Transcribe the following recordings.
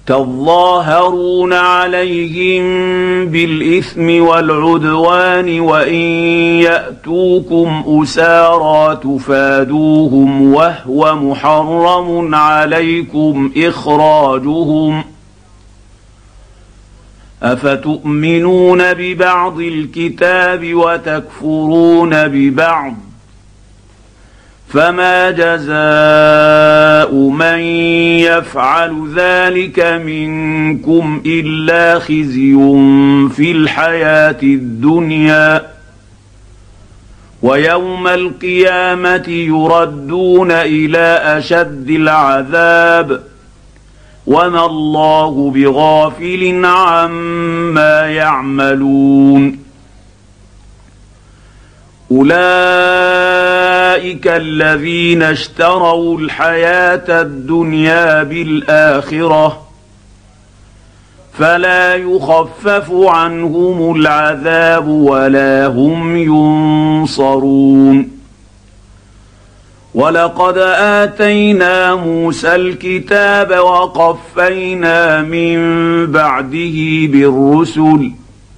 تظاهرون عليهم بالإثم والعدوان وإن يأتوكم أسارى تفادوهم وهو محرم عليكم إخراجهم أفتؤمنون ببعض الكتاب وتكفرون ببعض فما جزاء من يفعل ذلك منكم إلا خزي في الحياة الدنيا ويوم القيامة يردون إلى أشد العذاب وما الله بغافل عما يعملون أولئك الذين اشتروا الحياة الدنيا بالآخرة فلا يخفف عنهم العذاب ولا هم ينصرون ولقد آتينا موسى الكتاب وقفينا من بعده بالرسل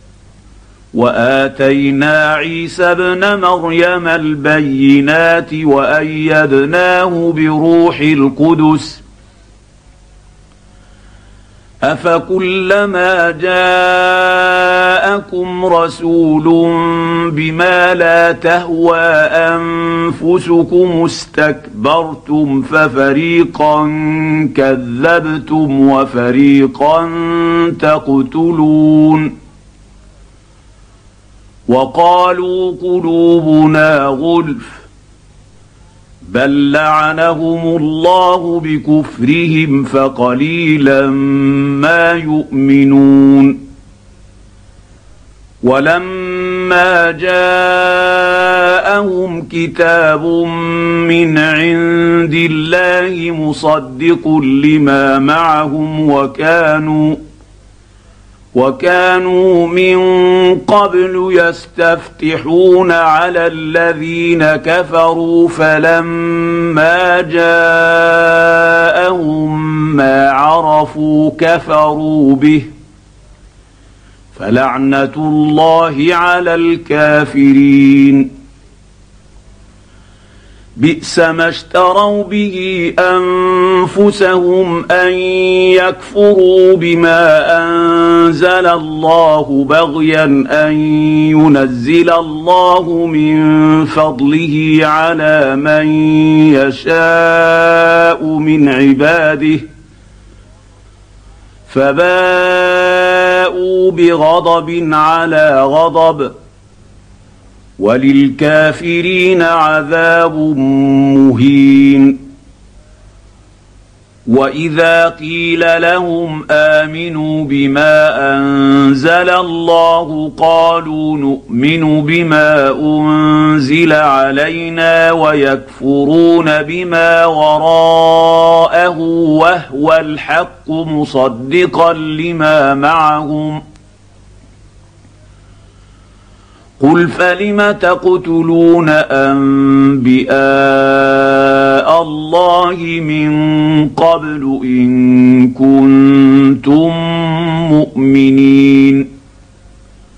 وآتينا عيسى ابن مريم البينات وأيدناه بروح القدس أفكلما جاءكم رسول بما لا تهوى أنفسكم استكبرتم ففريقا كذبتم وفريقا تقتلون وقالوا قلوبنا غلف بل لعنهم الله بكفرهم فقليلا ما يؤمنون ولما جاءهم كتاب من عند الله مصدق لما معهم وكانوا من قبل يستفتحون على الذين كفروا فلما جاءهم ما عرفوا كفروا به فلعنة الله على الكافرين بئس ما اشتروا به أنفسهم أن يكفروا بما أنزل الله بغيا أن ينزل الله من فضله على من يشاء من عباده فباءوا بغضب على غضب وللكافرين عذاب مهين وإذا قيل لهم آمنوا بما أنزل الله قالوا نؤمن بما أنزل علينا ويكفرون بما وراءه وهو الحق مصدقا لما معهم قل فلم تقتلون أنبياء الله من قبل إن كنتم مؤمنين